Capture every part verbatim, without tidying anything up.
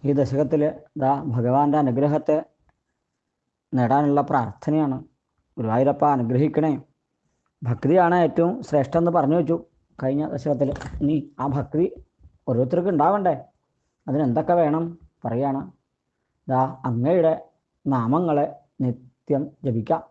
ഈ ദശകത്തിൽ ദാ ഭഗവാന്റെ അനുഗ്രഹത്തെ നേടാനുള്ള പ്രാർത്ഥനയാണ്. ഗുരുവായൂരപ്പ അനുഗ്രഹിക്കണേ. ഭക്തിയാണ് ഏറ്റവും ശ്രേഷ്ഠം എന്ന് പറഞ്ഞു വെച്ചു കഴിഞ്ഞ ദശകത്തിൽ. ഇനി ആ ഭക്തി ഓരോരുത്തർക്കും ഉണ്ടാവണ്ടേ? അതിനെന്തൊക്കെ വേണം പറയാണ്. ദാ അങ്ങയുടെ നാമങ്ങളെ നിത്യം ജപിക്കാം.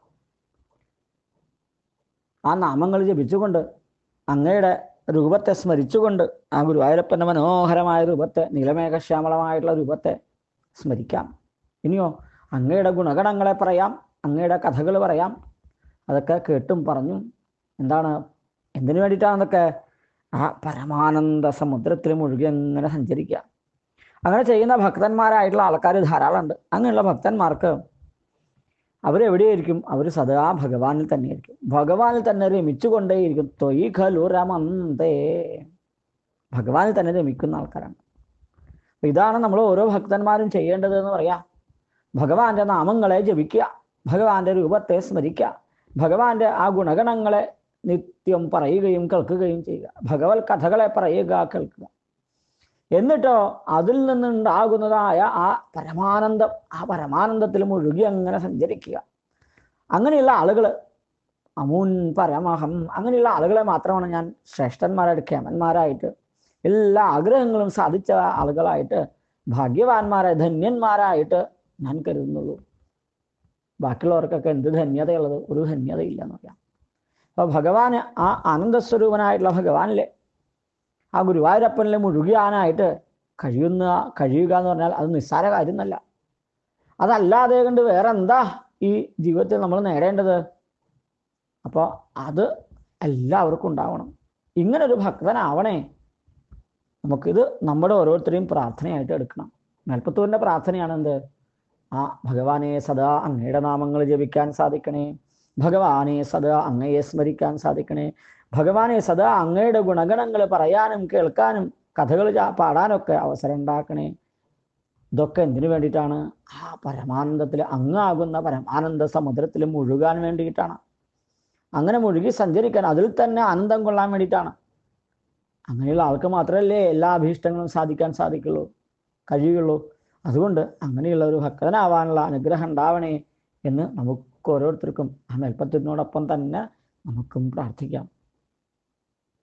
ആ നാമങ്ങൾ ജപിച്ചുകൊണ്ട് അങ്ങയുടെ രൂപത്തെ സ്മരിച്ചുകൊണ്ട് ആ ഗുരുവായൂരപ്പൻ്റെ മനോഹരമായ രൂപത്തെ, നീലമേഘശ്യാമളമായിട്ടുള്ള രൂപത്തെ സ്മരിക്കാം. ഇനിയോ അങ്ങയുടെ ഗുണഗണങ്ങളെ പറയാം, അങ്ങയുടെ കഥകൾ പറയാം. അതൊക്കെ കേട്ടും പറഞ്ഞും എന്താണ്, എന്തിനു വേണ്ടിയിട്ടാണെന്നൊക്കെ ആ പരമാനന്ദ സമുദ്രത്തിൽ മുഴുകി അങ്ങനെ സഞ്ചരിക്കുക. അങ്ങനെ ചെയ്യുന്ന ഭക്തന്മാരായിട്ടുള്ള ആൾക്കാർ ധാരാളമുണ്ട്. അങ്ങനെയുള്ള ഭക്തന്മാർക്ക് അവരെവിടെയായിരിക്കും? അവർ സദാ ഭഗവാനിൽ തന്നെയായിരിക്കും. ഭഗവാനിൽ തന്നെ രമിച്ചുകൊണ്ടേയിരിക്കും. ത്വയി ഖലു രമന്തേ, ഭഗവാനിൽ തന്നെ രമിക്കുന്ന ആൾക്കാരാണ്. അപ്പം ഇതാണ് നമ്മൾ ഓരോ ഭക്തന്മാരും ചെയ്യേണ്ടത് എന്ന് പറയാം. ഭഗവാന്റെ നാമങ്ങളെ ജപിക്കുക, ഭഗവാന്റെ രൂപത്തെ സ്മരിക്കുക, ഭഗവാന്റെ ആ ഗുണഗണങ്ങളെ നിത്യം പറയുകയും കേൾക്കുകയും ചെയ്യുക, ഭഗവത് കഥകളെ പറയുക, കേൾക്കുക. എന്നിട്ടോ അതിൽ നിന്നുണ്ടാകുന്നതായ ആ പരമാനന്ദം, ആ പരമാനന്ദത്തിൽ മുഴുകി അങ്ങനെ സഞ്ചരിക്കുക. അങ്ങനെയുള്ള ആളുകൾ അമൂൻ പരമഹം, അങ്ങനെയുള്ള ആളുകളെ മാത്രമാണ് ഞാൻ ശ്രേഷ്ഠന്മാരായിട്ട്, ക്ഷേമന്മാരായിട്ട്, എല്ലാ ആഗ്രഹങ്ങളും സാധിച്ച ആളുകളായിട്ട്, ഭാഗ്യവാന്മാരായ ധന്യന്മാരായിട്ട് ഞാൻ കരുതുന്നുള്ളൂ. ബാക്കിയുള്ളവർക്കൊക്കെ എന്ത് ധന്യതയുള്ളത്? ഒരു ധന്യതയില്ല എന്ന് പറയാം. അപ്പോൾ ഭഗവാന്, ആ ആനന്ദസ്വരൂപനായിട്ടുള്ള ഭഗവാനിലെ, ആ ഗുരുവായൂരപ്പനിലെ മുഴുകിയാനായിട്ട് കഴിയുന്ന കഴിയുക എന്ന് പറഞ്ഞാൽ അത് നിസ്സാര കാര്യമൊന്നല്ല. അതല്ലാതെ കണ്ട് വേറെ എന്താ ഈ ജീവിതത്തിൽ നമ്മൾ നേടേണ്ടത്? അപ്പോൾ അത് എല്ലാവർക്കും ഉണ്ടാവണം. ഇങ്ങനൊരു ഭക്തനാവണേ. നമുക്കിത് നമ്മുടെ ഓരോരുത്തരെയും പ്രാർത്ഥനയായിട്ട് എടുക്കണം. മേൽപ്പത്തൂരിൻ്റെ പ്രാർത്ഥനയാണ് എന്ത്? ആ ഭഗവാനെ സദാ അങ്ങയുടെ നാമങ്ങൾ ജപിക്കാൻ സാധിക്കണേ, ഭഗവാനെ സദാ അങ്ങയെ സ്മരിക്കാൻ സാധിക്കണേ, ഭഗവാനെ സദാ അങ്ങയുടെ ഗുണഗണങ്ങൾ പറയാനും കേൾക്കാനും കഥകൾ പാടാനൊക്കെ അവസരം ഉണ്ടാക്കണേ. ഇതൊക്കെ എന്തിനു വേണ്ടിയിട്ടാണ്? ആ പരമാനന്ദത്തിൽ, അങ്ങാകുന്ന പരമാനന്ദ സമുദ്രത്തിൽ മുഴുകാൻ വേണ്ടിയിട്ടാണ്. അങ്ങനെ മുഴുകി സഞ്ചരിക്കാൻ, അതിൽ തന്നെ ആനന്ദം കൊള്ളാൻ വേണ്ടിയിട്ടാണ്. അങ്ങനെയുള്ള ആൾക്ക് മാത്രമല്ലേ എല്ലാ അഭീഷ്ടങ്ങളും സാധിക്കാൻ സാധിക്കുള്ളൂ, കഴിയുള്ളൂ. അതുകൊണ്ട് അങ്ങനെയുള്ള ഒരു ഭക്തനാവാനുള്ള അനുഗ്രഹം ഉണ്ടാവണേ എന്ന് നമുക്ക് ഓരോരുത്തർക്കും ആ മേൽപ്പത്തിനോടൊപ്പം തന്നെ നമുക്കും പ്രാർത്ഥിക്കാം.